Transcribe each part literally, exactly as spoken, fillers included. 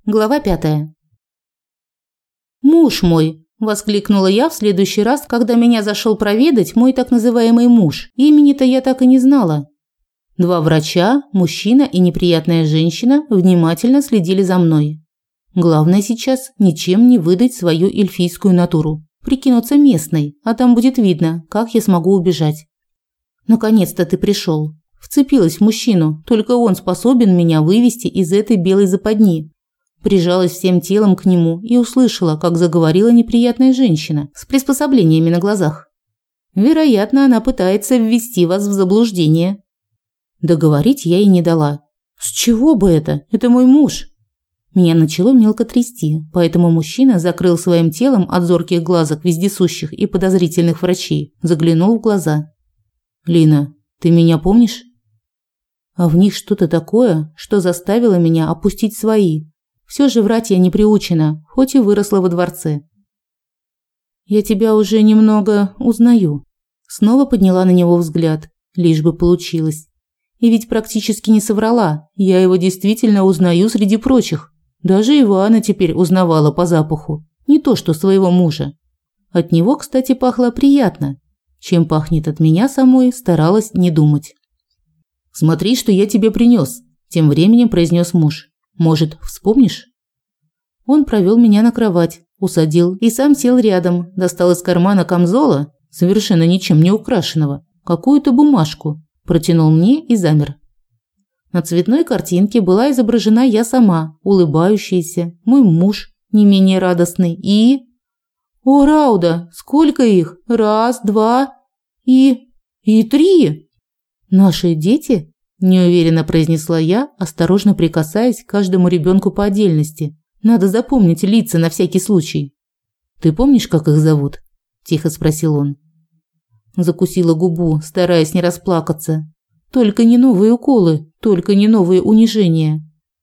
Глава пятая. «Муж мой!» – воскликнула я в следующий раз, когда меня зашел проведать мой так называемый муж. Имени-то я так и не знала. Два врача, мужчина и неприятная женщина, внимательно следили за мной. Главное сейчас ничем не выдать свою эльфийскую натуру. Прикинуться местной, а там будет видно, как я смогу убежать. «Наконец-то ты пришел!» Вцепилась в мужчину, только он способен меня вывести из этой белой западни. Прижалась всем телом к нему и услышала, как заговорила неприятная женщина с приспособлениями на глазах. Вероятно, она пытается ввести вас в заблуждение. Договорить я ей не дала. С чего бы это? Это мой муж. Меня начало мелко трясти, поэтому мужчина закрыл своим телом от зорких глазок вездесущих и подозрительных врачей, заглянул в глаза. «Лина, ты меня помнишь?» А в них что-то такое, что заставило меня опустить свои. Все же врать я не приучена, хоть и выросла во дворце. «Я тебя уже немного узнаю». Снова подняла на него взгляд, лишь бы получилось. И ведь практически не соврала, я его действительно узнаю среди прочих. Даже Ивана теперь узнавала по запаху, не то что своего мужа. От него, кстати, пахло приятно. Чем пахнет от меня самой, старалась не думать. «Смотри, что я тебе принес», – тем временем произнес муж. «Может, вспомнишь?» Он провел меня на кровать, усадил и сам сел рядом, достал из кармана камзола, совершенно ничем не украшенного, какую-то бумажку, протянул мне и замер. На цветной картинке была изображена я сама, улыбающаяся, мой муж, не менее радостный, и... О, Рауда, сколько их? Раз, два и... и три! Наши дети? Неуверенно произнесла я, осторожно прикасаясь к каждому ребенку по отдельности. Надо запомнить лица на всякий случай. «Ты помнишь, как их зовут?» – тихо спросил он. Закусила губу, стараясь не расплакаться. Только не новые уколы, только не новые унижения.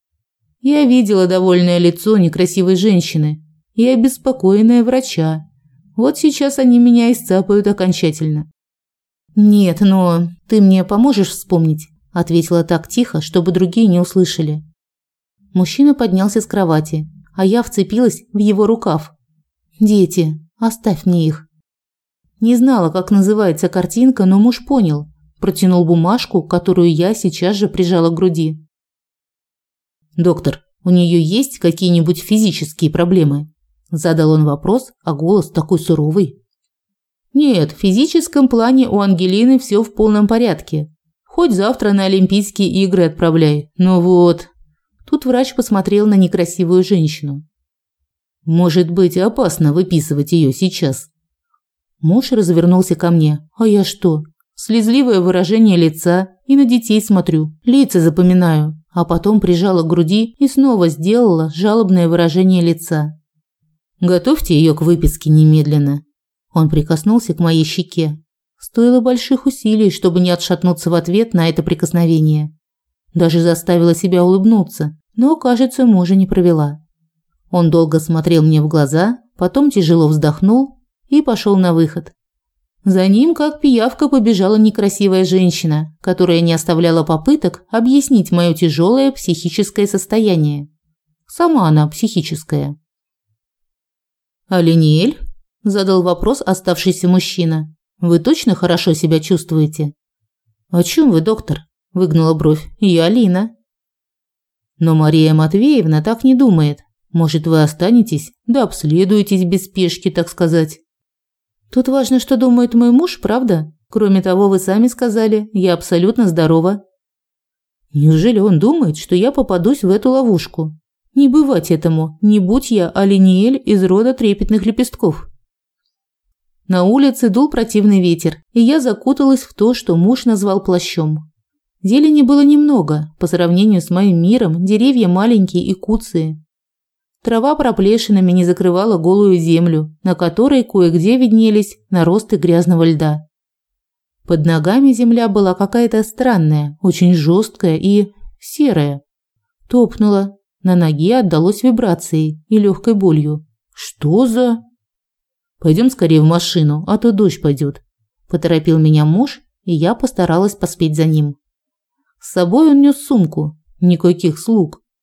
Я видела довольное лицо некрасивой женщины и обеспокоенное врача. Вот сейчас они меня исцапают окончательно. «Нет, но ты мне поможешь вспомнить?» – ответила так тихо, чтобы другие не услышали. Мужчина поднялся с кровати, а я вцепилась в его рукав. «Дети, оставь мне их». Не знала, как называется картинка, но муж понял. Протянул бумажку, которую я сейчас же прижала к груди. «Доктор, у нее есть какие-нибудь физические проблемы?» Задал он вопрос, а голос такой суровый. «Нет, в физическом плане у Ангелины все в полном порядке. Хоть завтра на Олимпийские игры отправляй. Но вот...» Тут врач посмотрел на некрасивую женщину. «Может быть, опасно выписывать ее сейчас?» Муж развернулся ко мне. «А я что? Слезливое выражение лица и на детей смотрю, лица запоминаю». А потом прижала к груди и снова сделала жалобное выражение лица. «Готовьте ее к выписке немедленно». Он прикоснулся к моей щеке. Стоило больших усилий, чтобы не отшатнуться в ответ на это прикосновение. Даже заставила себя улыбнуться, но, кажется, мужа не провела. Он долго смотрел мне в глаза, потом тяжело вздохнул и пошел на выход. За ним, как пиявка, побежала некрасивая женщина, которая не оставляла попыток объяснить моё тяжелое психическое состояние. Сама она психическая. «Алиниэль?» – задал вопрос оставшийся мужчина. «Вы точно хорошо себя чувствуете?» «О чём вы, доктор?» – выгнула бровь. «Я Алина». «Но Мария Матвеевна так не думает. Может, вы останетесь, да обследуетесь без спешки, так сказать». «Тут важно, что думает мой муж, правда? Кроме того, вы сами сказали, я абсолютно здорова». «Неужели он думает, что я попадусь в эту ловушку? Не бывать этому, не будь я Алиниэль из рода трепетных лепестков». На улице дул противный ветер, и я закуталась в то, что муж назвал плащом. Зелени было немного, по сравнению с моим миром, деревья маленькие и куцые. Трава проплешинами не закрывала голую землю, на которой кое-где виднелись наросты грязного льда. Под ногами земля была какая-то странная, очень жесткая и серая. Топнула, на ноге отдалось вибрацией и легкой болью. «Что за...» «Пойдем скорее в машину, а то дождь пойдет», – поторопил меня муж, и я постаралась поспеть за ним. С собой он нес сумку, никаких слуг.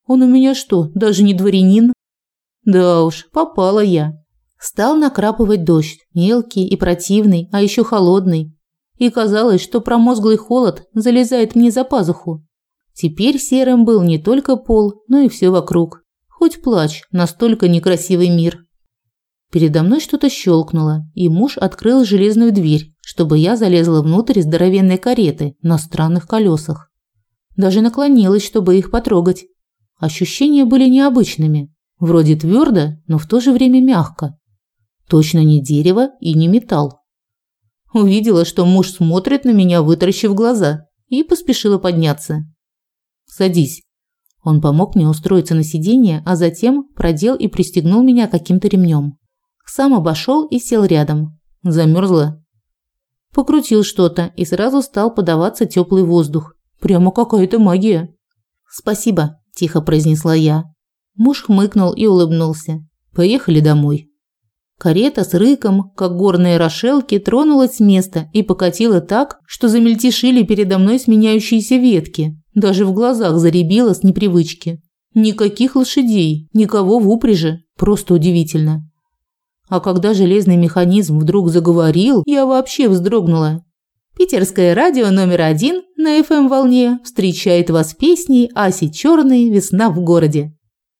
Он у меня что, даже не дворянин? Да уж, попала я. Стал накрапывать дождь, мелкий и противный, а еще холодный. И казалось, что промозглый холод залезает мне за пазуху. Теперь серым был не только пол, но и все вокруг. Хоть плачь, настолько некрасивый мир. Передо мной что-то щелкнуло, и муж открыл железную дверь, чтобы я залезла внутрь здоровенной кареты на странных колесах. Даже наклонилась, чтобы их потрогать. Ощущения были необычными. Вроде твердо, но в то же время мягко. Точно не дерево и не металл. Увидела, что муж смотрит на меня, вытаращив глаза, и поспешила подняться. «Садись». Он помог мне устроиться на сиденье, а затем продел и пристегнул меня каким-то ремнем. Сам обошел и сел рядом. Замерзла. Покрутил что-то, и сразу стал подаваться теплый воздух. Прямо какая-то магия. «Спасибо», – тихо произнесла я. Муж хмыкнул и улыбнулся. «Поехали домой». Карета с рыком, как горные рошелки, тронулась с места и покатила так, что замельтешили передо мной сменяющиеся ветки. Даже в глазах зарябило с непривычки. Никаких лошадей, никого в упряжи. Просто удивительно. А когда железный механизм вдруг заговорил, я вообще вздрогнула. Питерское радио номер один на эф эм-волне встречает вас песней Аси Черной «Весна в городе».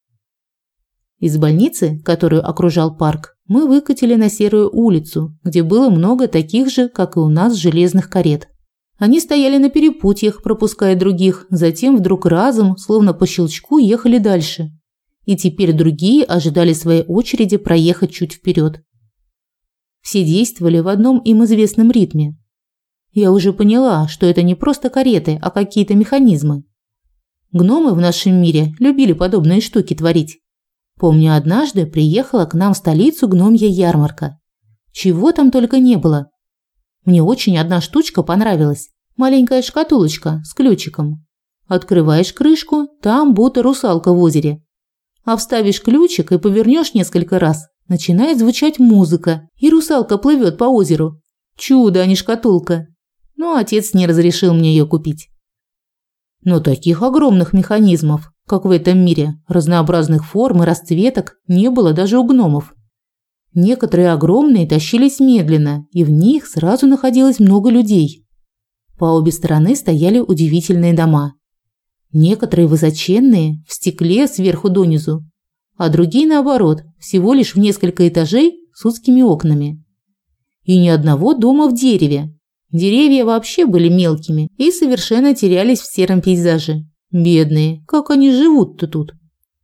Из больницы, которую окружал парк, мы выкатили на серую улицу, где было много таких же, как и у нас, железных карет. Они стояли на перепутьях, пропуская других, затем вдруг разом, словно по щелчку, ехали дальше. И теперь другие ожидали своей очереди проехать чуть вперед. Все действовали в одном им известном ритме. Я уже поняла, что это не просто кареты, а какие-то механизмы. Гномы в нашем мире любили подобные штуки творить. Помню, однажды приехала к нам в столицу гномья ярмарка. Чего там только не было. Мне очень одна штучка понравилась. Маленькая шкатулочка с ключиком. Открываешь крышку, там будто русалка в озере. А вставишь ключик и повернешь несколько раз, начинает звучать музыка, и русалка плывет по озеру. Чудо, а не шкатулка. Но отец не разрешил мне ее купить. Но таких огромных механизмов, как в этом мире, разнообразных форм и расцветок, не было даже у гномов. Некоторые огромные тащились медленно, и в них сразу находилось много людей. По обе стороны стояли удивительные дома. Некоторые высоченные, в стекле сверху донизу, а другие, наоборот, всего лишь в несколько этажей с узкими окнами. И ни одного дома в дереве. Деревья вообще были мелкими и совершенно терялись в сером пейзаже. Бедные, как они живут-то тут?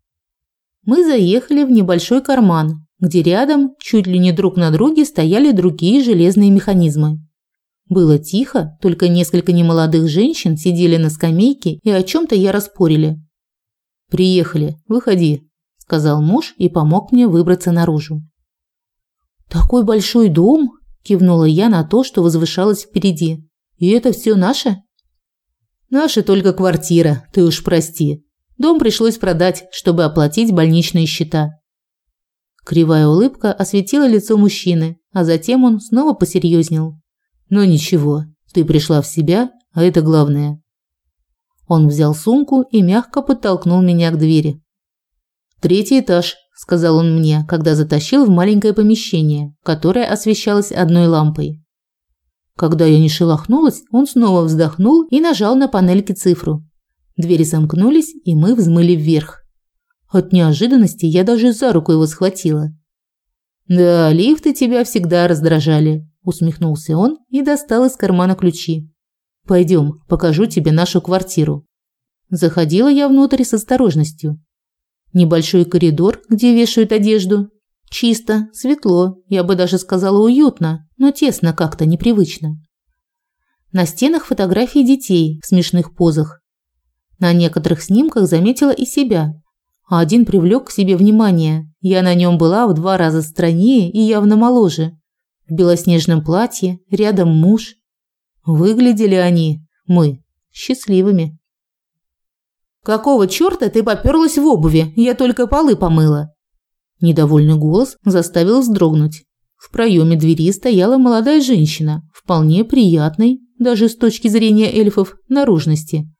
Мы заехали в небольшой карман, где рядом, чуть ли не друг на друге, стояли другие железные механизмы. Было тихо, только несколько немолодых женщин сидели на скамейке и о чем-то яро спорили. «Приехали, выходи», – сказал муж и помог мне выбраться наружу. «Такой большой дом?» – кивнула я на то, что возвышалось впереди. «И это все наше?» «Наша только квартира, ты уж прости. Дом пришлось продать, чтобы оплатить больничные счета». Кривая улыбка осветила лицо мужчины, а затем он снова посерьезнел. «Но ничего, ты пришла в себя, а это главное». Он взял сумку и мягко подтолкнул меня к двери. «Третий этаж», – сказал он мне, когда затащил в маленькое помещение, которое освещалось одной лампой. Когда я не шелохнулась, он снова вздохнул и нажал на панельке цифру. Двери сомкнулись, и мы взмыли вверх. От неожиданности я даже за руку его схватила. «Да, лифты тебя всегда раздражали», – усмехнулся он и достал из кармана ключи. «Пойдем, покажу тебе нашу квартиру». Заходила я внутрь с осторожностью. Небольшой коридор, где вешают одежду. Чисто, светло, я бы даже сказала уютно, но тесно как-то, непривычно. На стенах фотографии детей в смешных позах. На некоторых снимках заметила и себя. А один привлек к себе внимание. Я на нем была в два раза стройнее и явно моложе. В белоснежном платье, рядом муж. Выглядели они, мы, счастливыми. «Какого чёрта ты попёрлась в обуви? Я только полы помыла». Недовольный голос заставил вздрогнуть. В проеме двери стояла молодая женщина, вполне приятной, даже с точки зрения эльфов, наружности.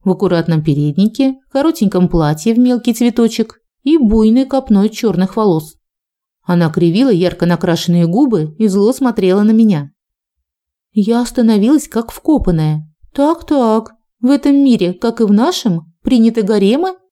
в аккуратном переднике, коротеньком платье в мелкий цветочек и буйной копной черных волос. Она кривила ярко накрашенные губы и зло смотрела на меня. Я остановилась как вкопанная. Так-так, в этом мире, как и в нашем, приняты гаремы?